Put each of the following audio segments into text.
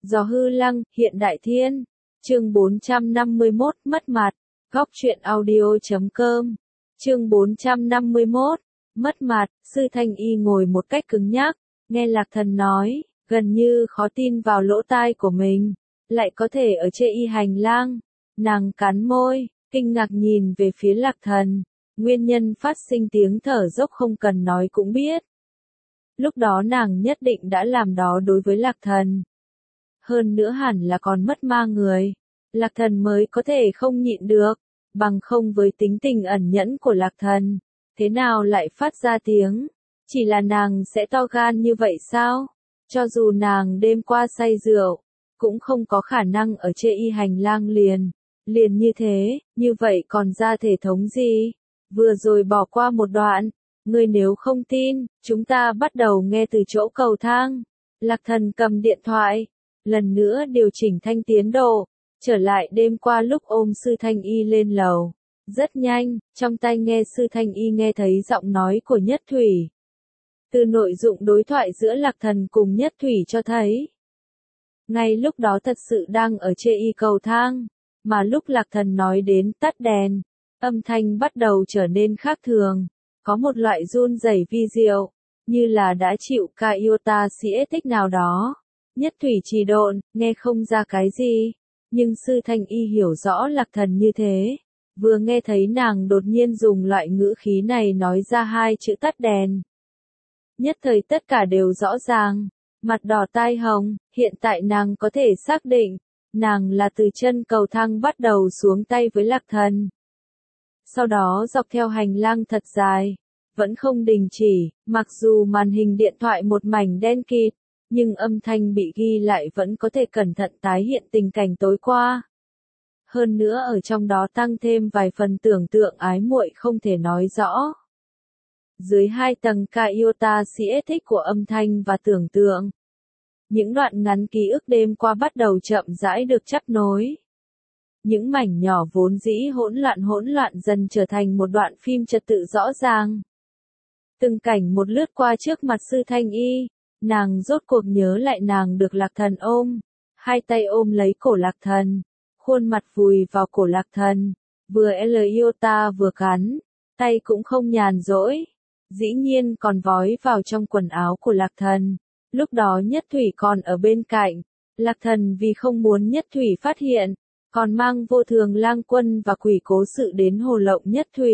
Gió hư lăng, hiện đại thiên. Chương 451, mất mặt. Góc truyện audio.com. Chương 451, mất mặt. Sư Thanh Y ngồi một cách cứng nhắc, nghe Lạc Thần nói, gần như khó tin vào lỗ tai của mình, lại có thể ở Chê Y hành lang. Nàng cắn môi, kinh ngạc nhìn về phía Lạc Thần. Nguyên nhân phát sinh tiếng thở dốc không cần nói cũng biết. Lúc đó nàng nhất định đã làm đó đối với Lạc Thần. Hơn nữa hẳn là còn mất ma người. Lạc Thần mới có thể không nhịn được, bằng không với tính tình ẩn nhẫn của Lạc Thần, thế nào lại phát ra tiếng? Chỉ là nàng sẽ to gan như vậy sao? Cho dù nàng đêm qua say rượu, cũng không có khả năng ở Chê Y hành lang liền như thế, như vậy còn ra thể thống gì? Vừa rồi bỏ qua một đoạn, ngươi nếu không tin, chúng ta bắt đầu nghe từ chỗ cầu thang. Lạc Thần cầm điện thoại, lần nữa điều chỉnh thanh tiến độ, trở lại đêm qua lúc ôm Sư Thanh Y lên lầu. Rất nhanh, trong tai nghe Sư Thanh Y nghe thấy giọng nói của Nhất Thủy. Từ nội dụng đối thoại giữa Lạc Thần cùng Nhất Thủy cho thấy. Ngay lúc đó thật sự đang ở Chê Y cầu thang, mà lúc Lạc Thần nói đến tắt đèn, âm thanh bắt đầu trở nên khác thường, có một loại run rẩy vi diệu, như là đã chịu ca iota siết thích nào đó. Nhất Thủy trì độn, nghe không ra cái gì, nhưng Sư Thanh Y hiểu rõ Lạc Thần như thế, vừa nghe thấy nàng đột nhiên dùng loại ngữ khí này nói ra hai chữ tắt đèn. Nhất thời tất cả đều rõ ràng, mặt đỏ tai hồng, hiện tại nàng có thể xác định, nàng là từ chân cầu thang bắt đầu xuống tay với Lạc Thần. Sau đó dọc theo hành lang thật dài, vẫn không đình chỉ, mặc dù màn hình điện thoại một mảnh đen kịt, nhưng âm thanh bị ghi lại vẫn có thể cẩn thận tái hiện tình cảnh tối qua. Hơn nữa ở trong đó tăng thêm vài phần tưởng tượng ái muội không thể nói rõ. Dưới hai tầng ca iota siết thích của âm thanh và tưởng tượng, những đoạn ngắn ký ức đêm qua bắt đầu chậm rãi được chắp nối. Những mảnh nhỏ vốn dĩ hỗn loạn dần trở thành một đoạn phim trật tự rõ ràng. Từng cảnh một lướt qua trước mặt Sư Thanh Y, nàng rốt cuộc nhớ lại nàng được Lạc Thần ôm, hai tay ôm lấy cổ Lạc Thần, khuôn mặt vùi vào cổ Lạc Thần, vừa L iota vừa cắn, tay cũng không nhàn rỗi, dĩ nhiên còn vói vào trong quần áo của Lạc Thần. Lúc đó Nhất Thủy còn ở bên cạnh, Lạc Thần vì không muốn Nhất Thủy phát hiện, còn mang Vô Thường Lang Quân và Quỷ Cố Sự đến hồ lộng Nhất Thủy.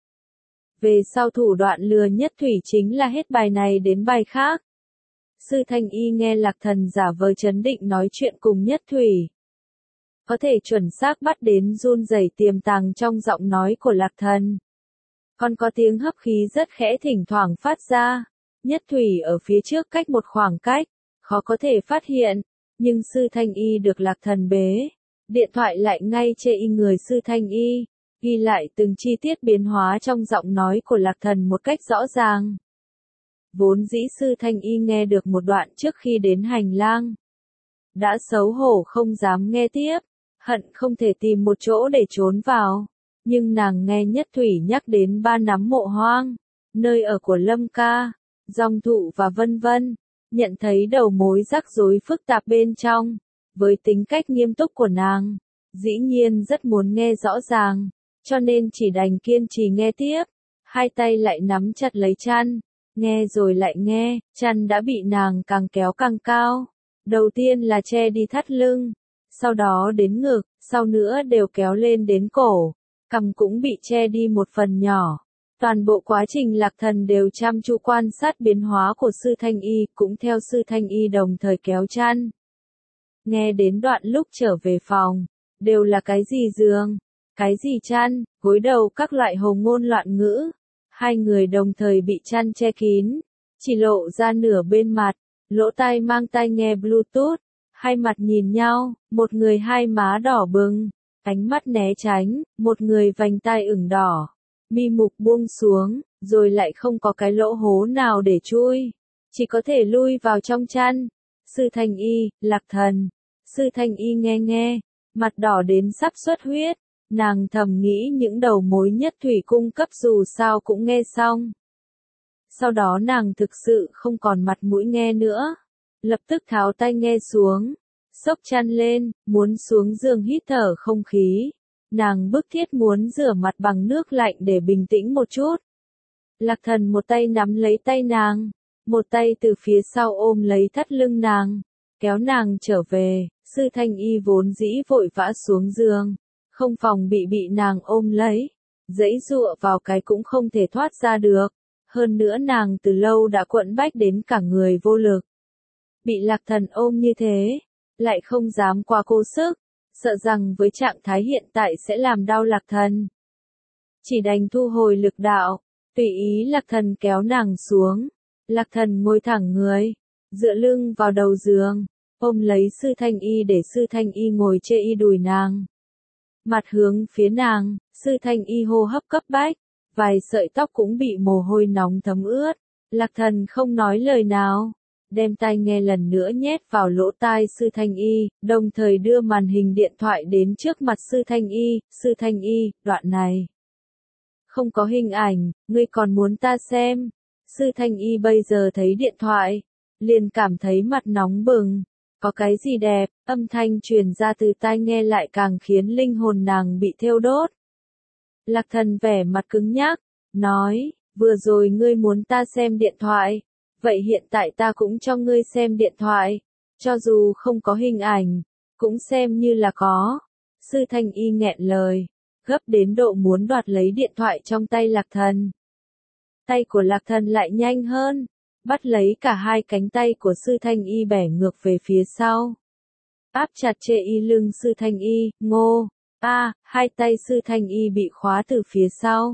Về sau thủ đoạn lừa Nhất Thủy chính là hết bài này đến bài khác. Sư Thanh Y nghe Lạc Thần giả vờ trấn định nói chuyện cùng Nhất Thủy. Có thể chuẩn xác bắt đến run rẩy tiềm tàng trong giọng nói của Lạc Thần. Còn có tiếng hấp khí rất khẽ thỉnh thoảng phát ra. Nhất Thủy ở phía trước cách một khoảng cách, khó có thể phát hiện, nhưng Sư Thanh Y được Lạc Thần bế. Điện thoại lại ngay Chê Y người Sư Thanh Y, ghi lại từng chi tiết biến hóa trong giọng nói của Lạc Thần một cách rõ ràng. Vốn dĩ Sư Thanh Y nghe được một đoạn trước khi đến hành lang. Đã xấu hổ không dám nghe tiếp, hận không thể tìm một chỗ để trốn vào. Nhưng nàng nghe Nhất Thủy nhắc đến ba nắm mộ hoang, nơi ở của Lâm Ca, dòng thụ và vân vân, nhận thấy đầu mối rắc rối phức tạp bên trong. Với tính cách nghiêm túc của nàng, dĩ nhiên rất muốn nghe rõ ràng, cho nên chỉ đành kiên trì nghe tiếp, hai tay lại nắm chặt lấy chăn, nghe rồi lại nghe, chăn đã bị nàng càng kéo càng cao, đầu tiên là che đi thắt lưng, sau đó đến ngực, sau nữa đều kéo lên đến cổ, cằm cũng bị che đi một phần nhỏ. Toàn bộ quá trình Lạc Thần đều chăm chú quan sát biến hóa của Sư Thanh Y, cũng theo Sư Thanh Y đồng thời kéo chăn. Nghe đến đoạn lúc trở về phòng, đều là cái gì giường, cái gì chăn, gối đầu các loại hồ ngôn loạn ngữ. Hai người đồng thời bị chăn che kín, chỉ lộ ra nửa bên mặt, lỗ tai mang tai nghe Bluetooth, hai mặt nhìn nhau, một người hai má đỏ bừng, ánh mắt né tránh, một người vành tai ửng đỏ, mi mục buông xuống, rồi lại không có cái lỗ hố nào để chui, chỉ có thể lui vào trong chăn. Sư Thanh Y, Lạc Thần. Sư Thanh Y nghe, mặt đỏ đến sắp xuất huyết, nàng thầm nghĩ những đầu mối Nhất Thủy cung cấp dù sao cũng nghe xong. Sau đó nàng thực sự không còn mặt mũi nghe nữa, lập tức tháo tai nghe xuống. xốc chăn lên, muốn xuống giường hít thở không khí. Nàng bức thiết muốn rửa mặt bằng nước lạnh để bình tĩnh một chút. Lạc Thần một tay nắm lấy tay nàng, một tay từ phía sau ôm lấy thắt lưng nàng, kéo nàng trở về. Sư Thanh Y vốn dĩ vội vã xuống giường, không phòng bị nàng ôm lấy, giãy giụa vào cái cũng không thể thoát ra được. Hơn nữa nàng từ lâu đã quẫn bách đến cả người vô lực. Bị Lạc Thần ôm như thế, lại không dám quá cố sức, sợ rằng với trạng thái hiện tại sẽ làm đau Lạc Thần. Chỉ đành thu hồi lực đạo, tùy ý Lạc Thần kéo nàng xuống. Lạc Thần ngồi thẳng người, dựa lưng vào đầu giường, ôm lấy Sư Thanh Y để Sư Thanh Y ngồi chê y đùi nàng. Mặt hướng phía nàng, Sư Thanh Y hô hấp cấp bách, vài sợi tóc cũng bị mồ hôi nóng thấm ướt. Lạc Thần không nói lời nào, đem tai nghe lần nữa nhét vào lỗ tai Sư Thanh Y, đồng thời đưa màn hình điện thoại đến trước mặt Sư Thanh Y. Sư Thanh Y, đoạn này không có hình ảnh, ngươi còn muốn ta xem? Sư Thanh Y bây giờ thấy điện thoại, liền cảm thấy mặt nóng bừng. Có cái gì đẹp, âm thanh truyền ra từ tai nghe lại càng khiến linh hồn nàng bị thiêu đốt. Lạc Thần vẻ mặt cứng nhắc, nói, vừa rồi ngươi muốn ta xem điện thoại, vậy hiện tại ta cũng cho ngươi xem điện thoại, cho dù không có hình ảnh, cũng xem như là có. Sư Thanh Y nghẹn lời, gấp đến độ muốn đoạt lấy điện thoại trong tay Lạc Thần. Tay của Lạc Thần lại nhanh hơn, bắt lấy cả hai cánh tay của Sư Thanh Y bẻ ngược về phía sau. Áp chặt chê y lưng Sư Thanh Y, ngô, hai tay Sư Thanh Y bị khóa từ phía sau.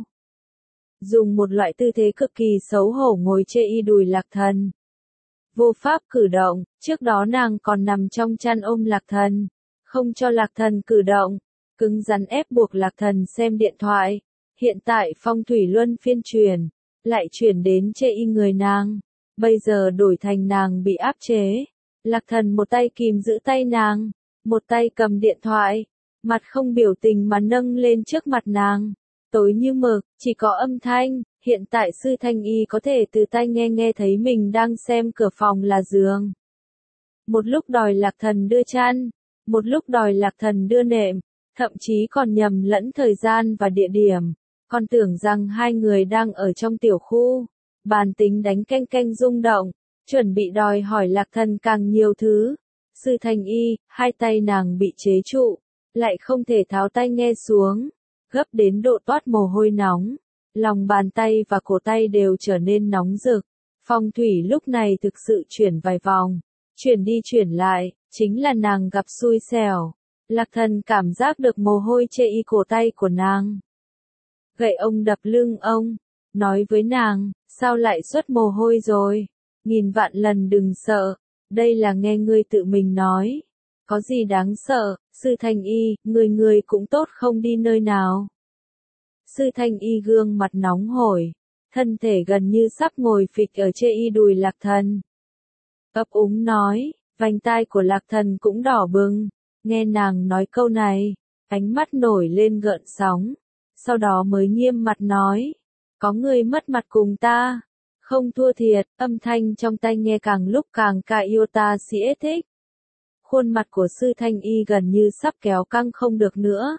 Dùng một loại tư thế cực kỳ xấu hổ ngồi chê y đùi Lạc Thần. Vô pháp cử động, trước đó nàng còn nằm trong chăn ôm Lạc Thần, không cho Lạc Thần cử động, cứng rắn ép buộc Lạc Thần xem điện thoại. Hiện tại phong thủy luân phiên chuyển, lại chuyển đến chê y người nàng. Bây giờ đổi thành nàng bị áp chế. Lạc Thần một tay kìm giữ tay nàng, một tay cầm điện thoại, mặt không biểu tình mà nâng lên trước mặt nàng. Tối như mực, chỉ có âm thanh, hiện tại Sư Thanh Y có thể từ tai nghe thấy mình đang xem cửa phòng là giường. Một lúc đòi Lạc Thần đưa chăn, một lúc đòi Lạc Thần đưa nệm, thậm chí còn nhầm lẫn thời gian và địa điểm, còn tưởng rằng hai người đang ở trong tiểu khu. Bàn tính đánh canh canh rung động, chuẩn bị đòi hỏi Lạc Thần càng nhiều thứ. Sư Thanh Y, hai tay nàng bị chế trụ, lại không thể tháo tai nghe xuống, gấp đến độ toát mồ hôi nóng, lòng bàn tay và cổ tay đều trở nên nóng rực. Phong thủy lúc này thực sự chuyển vài vòng, chuyển đi chuyển lại, chính là nàng gặp xui xẻo. Lạc Thần cảm giác được mồ hôi chê y cổ tay của nàng. Gậy ông đập lưng ông, nói với nàng, sao lại xuất mồ hôi rồi? Nghìn vạn lần đừng sợ, đây là nghe ngươi tự mình nói. Có gì đáng sợ, Sư Thanh Y, người cũng tốt không đi nơi nào. Sư Thanh Y gương mặt nóng hổi, thân thể gần như sắp ngồi phịch ở chê y đùi Lạc Thần. Ấp úng nói, vành tai của Lạc Thần cũng đỏ bừng, nghe nàng nói câu này, ánh mắt nổi lên gợn sóng, sau đó mới nghiêm mặt nói, có người mất mặt cùng ta, không thua thiệt, âm thanh trong tai nghe càng lúc càng ca yêu ta xỉa thích. Khuôn mặt của Sư Thanh Y gần như sắp kéo căng không được nữa.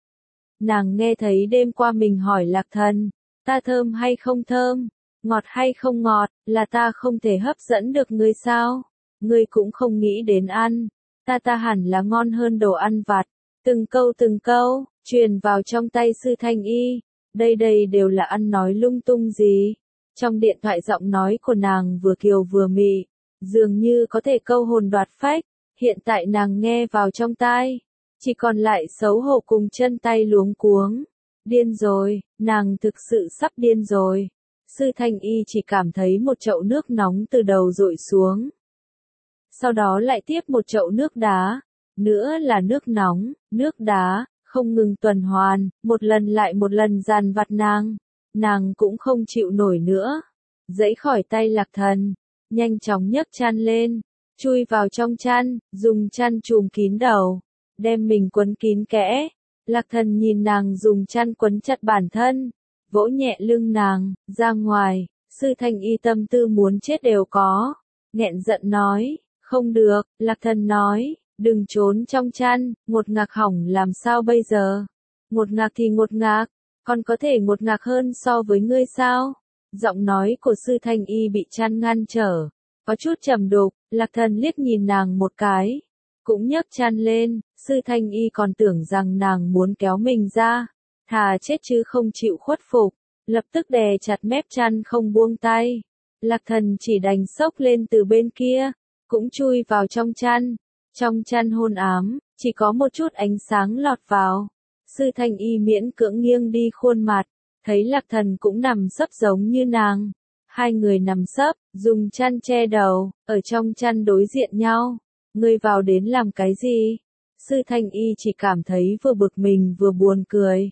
Nàng nghe thấy đêm qua mình hỏi Lạc Thần, ta thơm hay không thơm, ngọt hay không ngọt, là ta không thể hấp dẫn được ngươi sao? Ngươi cũng không nghĩ đến ăn, ta hẳn là ngon hơn đồ ăn vặt. Từng câu, truyền vào trong tay Sư Thanh Y. Đây đều là ăn nói lung tung gì? Trong điện thoại giọng nói của nàng vừa kiều vừa mị, dường như có thể câu hồn đoạt phách. Hiện tại nàng nghe vào trong tai, chỉ còn lại xấu hổ cùng chân tay luống cuống. Điên rồi, nàng thực sự sắp điên rồi. Sư Thanh Y chỉ cảm thấy một chậu nước nóng từ đầu dội xuống. Sau đó lại tiếp một chậu nước đá, nữa là nước nóng, nước đá, không ngừng tuần hoàn, một lần lại một lần dằn vặt nàng. Nàng cũng không chịu nổi nữa, giãy khỏi tay Lạc Thần, nhanh chóng nhấc chăn lên, chui vào trong chăn, dùng chăn trùm kín đầu, đem mình quấn kín kẽ. Lạc Thần nhìn nàng dùng chăn quấn chặt bản thân, vỗ nhẹ lưng nàng, ra ngoài. Sư Thanh Y tâm tư muốn chết đều có, nghẹn giận nói, không được. Lạc Thần nói, Đừng trốn trong chăn, ngột ngạt hỏng làm sao bây giờ? Ngột ngạt thì ngột ngạt, còn có thể ngột ngạt hơn so với ngươi sao? Giọng nói của Sư Thanh Y bị chăn ngăn trở, có chút trầm đục, Lạc Thần liếc nhìn nàng một cái, cũng nhấc chăn lên, Sư Thanh Y còn tưởng rằng nàng muốn kéo mình ra, thà chết chứ không chịu khuất phục, lập tức đè chặt mép chăn không buông tay. Lạc Thần chỉ đành xốc lên từ bên kia, cũng chui vào trong chăn hôn ám, chỉ có một chút ánh sáng lọt vào. Sư Thanh Y miễn cưỡng nghiêng đi khuôn mặt, thấy Lạc Thần cũng nằm sấp giống như nàng. Hai người nằm sấp, dùng chăn che đầu, ở trong chăn đối diện nhau. Ngươi vào đến làm cái gì? Sư Thanh Y chỉ cảm thấy vừa bực mình vừa buồn cười.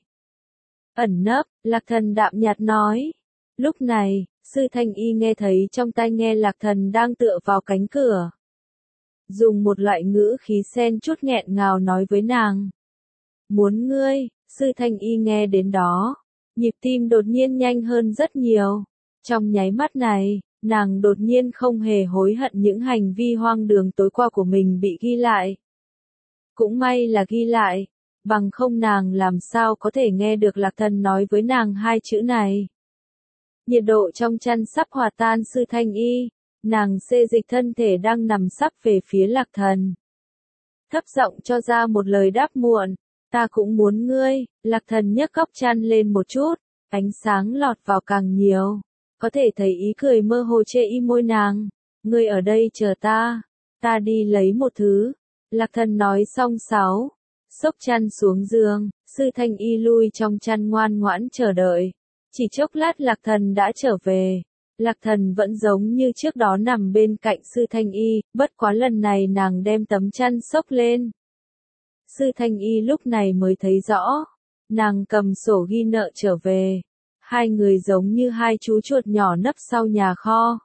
Ẩn nấp, Lạc Thần đạm nhạt nói. Lúc này, Sư Thanh Y nghe thấy trong tai nghe Lạc Thần đang tựa vào cánh cửa. Dùng một loại ngữ khí xen chút nghẹn ngào nói với nàng. Muốn ngươi, Sư Thanh Y nghe đến đó. Nhịp tim đột nhiên nhanh hơn rất nhiều. Trong nháy mắt này, nàng đột nhiên không hề hối hận những hành vi hoang đường tối qua của mình bị ghi lại. Cũng may là ghi lại, bằng không nàng làm sao có thể nghe được Lạc Thần nói với nàng hai chữ này. Nhiệt độ trong chăn sắp hòa tan Sư Thanh Y, nàng xê dịch thân thể đang nằm sắp về phía Lạc Thần. Thấp giọng cho ra một lời đáp muộn, ta cũng muốn ngươi. Lạc Thần nhấc góc chăn lên một chút, ánh sáng lọt vào càng nhiều, có thể thấy ý cười mơ hồ chê y môi nàng. Ngươi ở đây chờ ta đi lấy một thứ. Lạc Thần nói xong xốc chăn xuống giường, Sư Thanh Y lui trong chăn ngoan ngoãn chờ đợi. Chỉ chốc lát Lạc Thần đã trở về. Lạc Thần vẫn giống như trước đó nằm bên cạnh Sư Thanh Y, bất quá lần này nàng đem tấm chăn xốc lên. Sư Thanh Y lúc này mới thấy rõ, nàng cầm sổ ghi nợ trở về. Hai người giống như hai chú chuột nhỏ nấp sau nhà kho.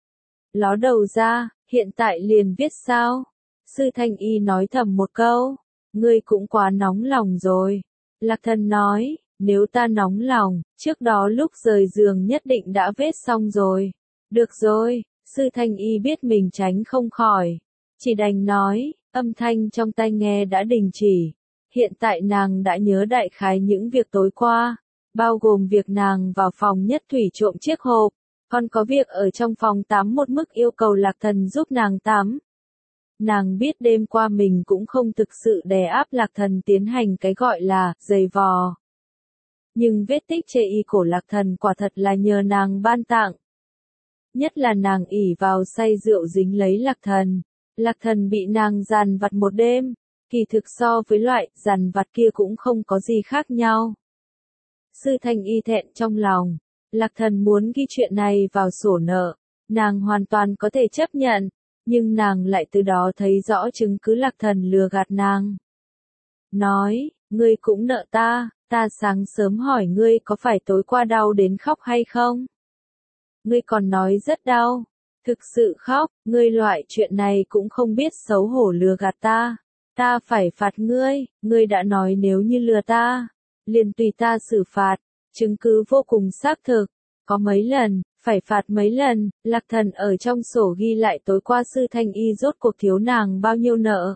Ló đầu ra, hiện tại liền viết sao? Sư Thanh Y nói thầm một câu, ngươi cũng quá nóng lòng rồi. Lạc Thần nói, nếu ta nóng lòng, trước đó lúc rời giường nhất định đã viết xong rồi. Được rồi, Sư Thanh Y biết mình tránh không khỏi, chỉ đành nói, âm thanh trong tai nghe đã đình chỉ. Hiện tại nàng đã nhớ đại khái những việc tối qua, bao gồm việc nàng vào phòng Nhất Thủy trộm chiếc hộp, còn có việc ở trong phòng tắm một mức yêu cầu Lạc Thần giúp nàng tắm. Nàng biết đêm qua mình cũng không thực sự đè áp Lạc Thần tiến hành cái gọi là giày vò. Nhưng vết tích chê y cổ Lạc Thần quả thật là nhờ nàng ban tặng. Nhất là nàng ỷ vào say rượu dính lấy Lạc Thần. Lạc Thần bị nàng dằn vặt một đêm, kỳ thực so với loại dằn vặt kia cũng không có gì khác nhau. Sư Thanh Y thẹn trong lòng, Lạc Thần muốn ghi chuyện này vào sổ nợ, nàng hoàn toàn có thể chấp nhận, nhưng nàng lại từ đó thấy rõ chứng cứ Lạc Thần lừa gạt nàng. Nói, ngươi cũng nợ ta sáng sớm hỏi ngươi có phải tối qua đau đến khóc hay không? Ngươi còn nói rất đau, thực sự khóc, ngươi loại chuyện này cũng không biết xấu hổ lừa gạt ta phải phạt ngươi đã nói nếu như lừa ta, liền tùy ta xử phạt, chứng cứ vô cùng xác thực, có mấy lần, phải phạt mấy lần. Lạc Thần ở trong sổ ghi lại tối qua Sư Thanh Y rốt cuộc thiếu nàng bao nhiêu nợ.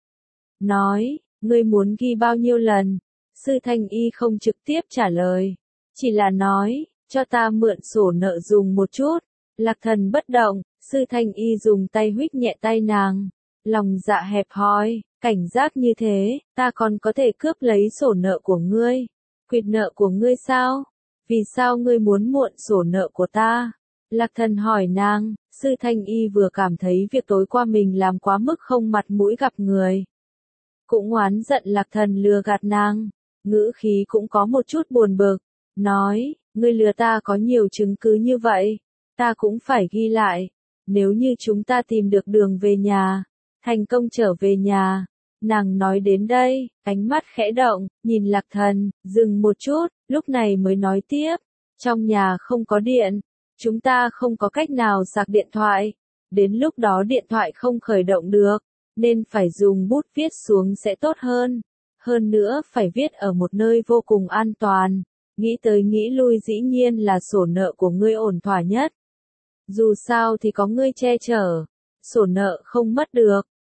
Nói, ngươi muốn ghi bao nhiêu lần? Sư Thanh Y không trực tiếp trả lời, chỉ là nói, cho ta mượn sổ nợ dùng một chút. Lạc Thần bất động, Sư Thanh Y dùng tay huých nhẹ tay nàng, lòng dạ hẹp hòi, cảnh giác như thế, ta còn có thể cướp lấy sổ nợ của ngươi, quyệt nợ của ngươi sao? Vì sao ngươi muốn mượn sổ nợ của ta? Lạc Thần hỏi nàng. Sư Thanh Y vừa cảm thấy việc tối qua mình làm quá mức không mặt mũi gặp người, cũng oán giận Lạc Thần lừa gạt nàng, ngữ khí cũng có một chút buồn bực, nói, ngươi lừa ta có nhiều chứng cứ như vậy, ta cũng phải ghi lại, nếu như chúng ta tìm được đường về nhà, thành công trở về nhà. Nàng nói đến đây, ánh mắt khẽ động, nhìn Lạc Thần, dừng một chút, lúc này mới nói tiếp, trong nhà không có điện, chúng ta không có cách nào sạc điện thoại, đến lúc đó điện thoại không khởi động được, nên phải dùng bút viết xuống sẽ tốt hơn nữa phải viết ở một nơi vô cùng an toàn, nghĩ tới nghĩ lui dĩ nhiên là sổ nợ của ngươi ổn thỏa nhất. Dù sao thì có ngươi che chở, sổ nợ không mất được,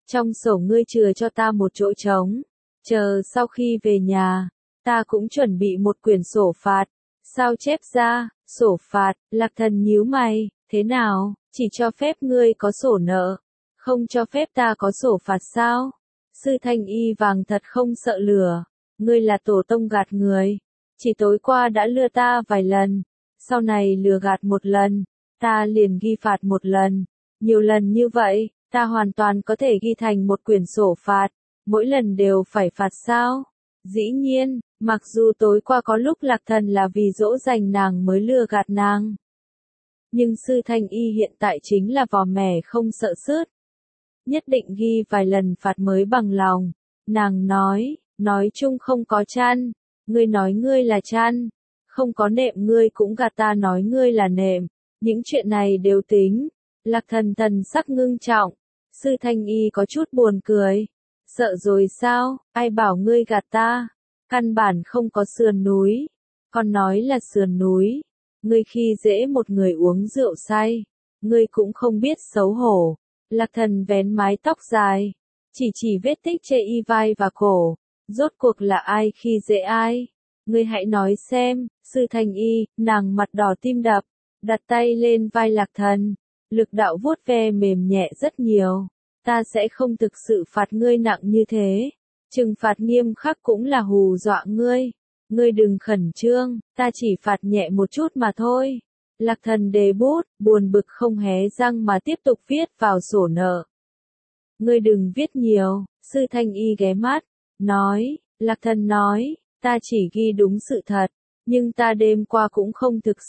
Trong sổ ngươi chừa cho ta một chỗ trống. Chờ sau khi về nhà, ta cũng chuẩn bị một quyển sổ phạt. Sao chép ra, sổ phạt, Lạc Thần nhíu mày, thế nào, chỉ cho phép ngươi có sổ nợ, không cho phép ta có sổ phạt sao? Sư Thanh Y vàng thật không sợ lửa, ngươi là tổ tông gạt người, chỉ tối qua đã lừa ta vài lần, sau này lừa gạt một lần, ta liền ghi phạt một lần, nhiều lần như vậy, ta hoàn toàn có thể ghi thành một quyển sổ phạt, mỗi lần đều phải phạt sao? Dĩ nhiên, mặc dù tối qua có lúc Lạc Thần là vì dỗ dành nàng mới lừa gạt nàng. Nhưng Sư Thanh Y hiện tại chính là vò mẻ không sợ sứt. Nhất định ghi vài lần phạt mới bằng lòng. Nàng nói chung không có chăn. Ngươi nói ngươi là chăn. Không có nệm ngươi cũng gạt ta nói ngươi là nệm. Những chuyện này đều tính. Lạc Thần thần sắc ngưng trọng. Sư Thanh Y có chút buồn cười. Sợ rồi sao, ai bảo ngươi gạt ta? Căn bản không có sườn núi. Còn nói là sườn núi. Ngươi khi dễ một người uống rượu say. Ngươi cũng không biết xấu hổ. Lạc Thần vén mái tóc dài. Chỉ vết tích chê y vai và cổ. Rốt cuộc là ai khi dễ ai? Ngươi hãy nói xem, Sư Thanh Y, nàng mặt đỏ tim đập. Đặt tay lên vai Lạc Thần. Lực đạo vuốt ve mềm nhẹ rất nhiều. Ta sẽ không thực sự phạt ngươi nặng như thế. Trừng phạt nghiêm khắc cũng là hù dọa ngươi. Ngươi đừng khẩn trương, ta chỉ phạt nhẹ một chút mà thôi. Lạc Thần đề bút, buồn bực không hé răng mà tiếp tục viết vào sổ nợ. Ngươi đừng viết nhiều, Sư Thanh Y ghé mắt, nói, Lạc Thần nói, ta chỉ ghi đúng sự thật, nhưng ta đêm qua cũng không thực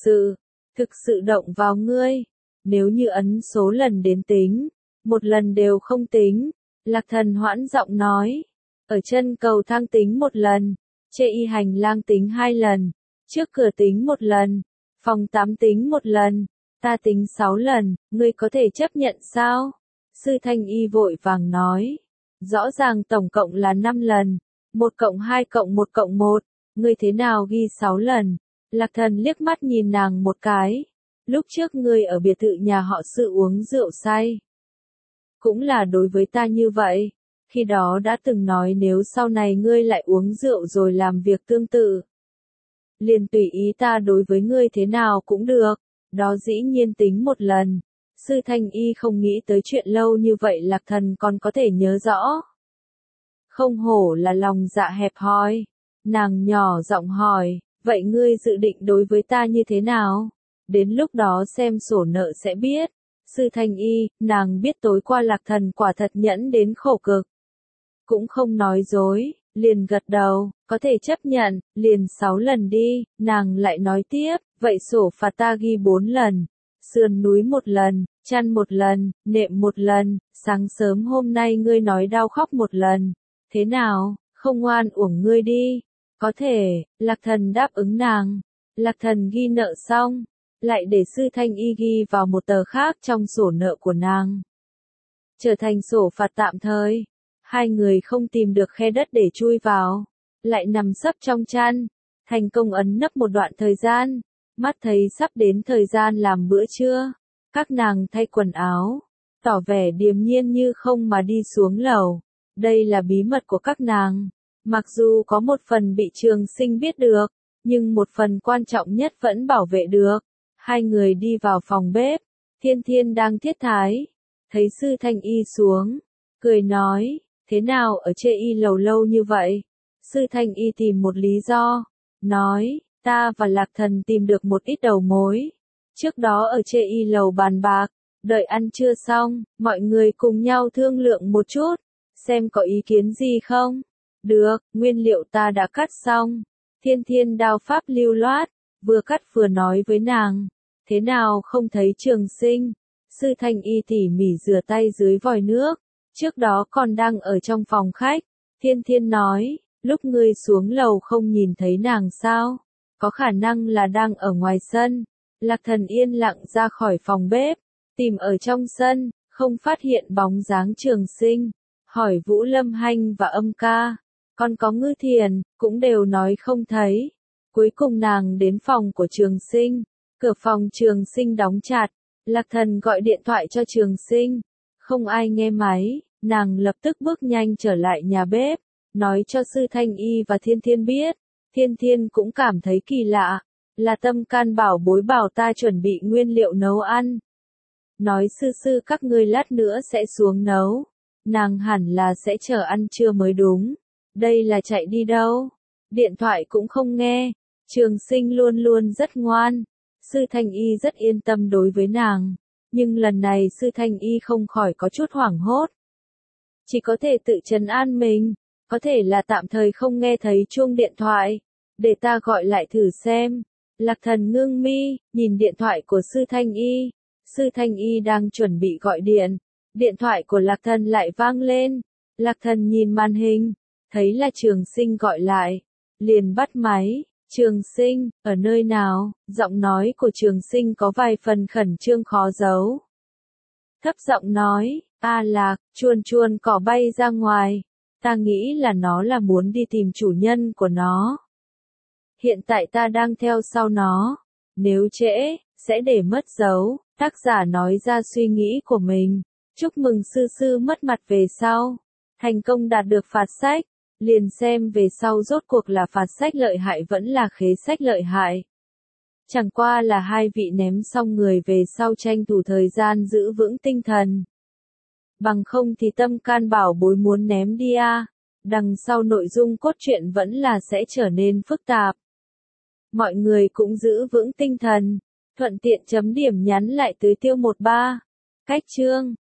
sự động vào ngươi. Nếu như ấn số lần đến tính, một lần đều không tính. Lạc Thần hoãn giọng nói, ở chân cầu thang tính một lần, chê y hành lang tính 2 lần, trước cửa tính 1 lần, phòng tắm tính 1 lần, ta tính 6 lần, ngươi có thể chấp nhận sao? Sư Thanh Y vội vàng nói, rõ ràng tổng cộng là 5 lần, 1 cộng 2 cộng 1 cộng 1, ngươi thế nào ghi 6 lần? Lạc Thần liếc mắt nhìn nàng một cái, lúc trước ngươi ở biệt thự nhà họ Sư uống rượu say. Cũng là đối với ta như vậy, khi đó đã từng nói nếu sau này ngươi lại uống rượu rồi làm việc tương tự. Liền tùy ý ta đối với ngươi thế nào cũng được, đó dĩ nhiên tính 1 lần. Sư Thanh Y không nghĩ tới chuyện lâu như vậy Lạc Thần còn có thể nhớ rõ. Không hổ là lòng dạ hẹp hòi. Nàng nhỏ giọng hỏi, vậy ngươi dự định đối với ta như thế nào? Đến lúc đó xem sổ nợ sẽ biết. Sư Thanh Y, nàng biết tối qua Lạc Thần quả thật nhẫn đến khổ cực. Cũng không nói dối, liền gật đầu, có thể chấp nhận, liền 6 lần đi, nàng lại nói tiếp, vậy sổ phạt ta ghi 4 lần, sườn núi 1 lần, chăn 1 lần, nệm 1 lần, sáng sớm hôm nay ngươi nói đau khóc 1 lần, thế nào, không ngoan uổng ngươi đi, có thể, Lạc Thần đáp ứng nàng, Lạc Thần ghi nợ xong, lại để Sư Thanh Y ghi vào một tờ khác trong sổ nợ của nàng, trở thành sổ phạt tạm thời. Hai người không tìm được khe đất để chui vào, lại nằm sấp trong chăn, thành công ấn nấp một đoạn thời gian, mắt thấy sắp đến thời gian làm bữa trưa, các nàng thay quần áo, tỏ vẻ điềm nhiên như không mà đi xuống lầu, đây là bí mật của các nàng, mặc dù có một phần bị Trường Sinh biết được, nhưng một phần quan trọng nhất vẫn bảo vệ được. Hai người đi vào phòng bếp, Thiên Thiên đang thiết thái, thấy Sư Thanh Y xuống, cười nói, thế nào ở chê y lầu lâu như vậy? Sư Thanh Y tìm một lý do, nói, ta và Lạc Thần tìm được một ít đầu mối. Trước đó ở chê y lầu bàn bạc, đợi ăn trưa xong, mọi người cùng nhau thương lượng một chút, xem có ý kiến gì không? Được, nguyên liệu ta đã cắt xong. Thiên Thiên đao pháp lưu loát, vừa cắt vừa nói với nàng, thế nào không thấy Trường Sinh? Sư Thanh Y tỉ mỉ rửa tay dưới vòi nước. Trước đó còn đang ở trong phòng khách, Thiên Thiên nói, lúc ngươi xuống lầu không nhìn thấy nàng sao? Có khả năng là đang ở ngoài sân. Lạc Thần yên lặng ra khỏi phòng bếp, tìm ở trong sân, không phát hiện bóng dáng Trường Sinh. Hỏi Vũ Lâm Hanh và Âm Ca, còn có Ngư Thiền, cũng đều nói không thấy. Cuối cùng nàng đến phòng của Trường Sinh, cửa phòng Trường Sinh đóng chặt, Lạc Thần gọi điện thoại cho Trường Sinh, không ai nghe máy. Nàng lập tức bước nhanh trở lại nhà bếp, nói cho Sư Thanh Y và Thiên Thiên biết. Thiên Thiên cũng cảm thấy kỳ lạ, là Tâm Can bảo bối bảo ta chuẩn bị nguyên liệu nấu ăn. Nói sư sư các ngươi lát nữa sẽ xuống nấu, nàng hẳn là sẽ chờ ăn trưa mới đúng. Đây là chạy đi đâu? Điện thoại cũng không nghe. Trường Sinh luôn luôn rất ngoan. Sư Thanh Y rất yên tâm đối với nàng. Nhưng lần này Sư Thanh Y không khỏi có chút hoảng hốt. Chỉ có thể tự trấn an mình. Có thể là tạm thời không nghe thấy chuông điện thoại. Để ta gọi lại thử xem. Lạc Thần ngưng mi, nhìn điện thoại của Sư Thanh Y. Sư Thanh Y đang chuẩn bị gọi điện. Điện thoại của Lạc Thần lại vang lên. Lạc Thần nhìn màn hình. Thấy là Trường Sinh gọi lại. Liền bắt máy. Trường Sinh, ở nơi nào? Giọng nói của Trường Sinh có vài phần khẩn trương khó giấu. Thấp giọng nói, a Lạc, chuồn chuồn cỏ bay ra ngoài. Ta nghĩ là nó là muốn đi tìm chủ nhân của nó. Hiện tại ta đang theo sau nó. Nếu trễ, sẽ để mất dấu. Tác giả nói ra suy nghĩ của mình. Chúc mừng sư sư mất mặt về sau. Thành công đạt được phạt sách. Liền xem về sau rốt cuộc là phạt sách lợi hại vẫn là khế sách lợi hại. Chẳng qua là hai vị ném xong người về sau tranh thủ thời gian giữ vững tinh thần. Bằng không thì Tâm Can bảo bối muốn ném đi à. Đằng sau nội dung cốt truyện vẫn là sẽ trở nên phức tạp. Mọi người cũng giữ vững tinh thần. Thuận tiện chấm điểm nhắn lại tới Tiêu 13. Cách chương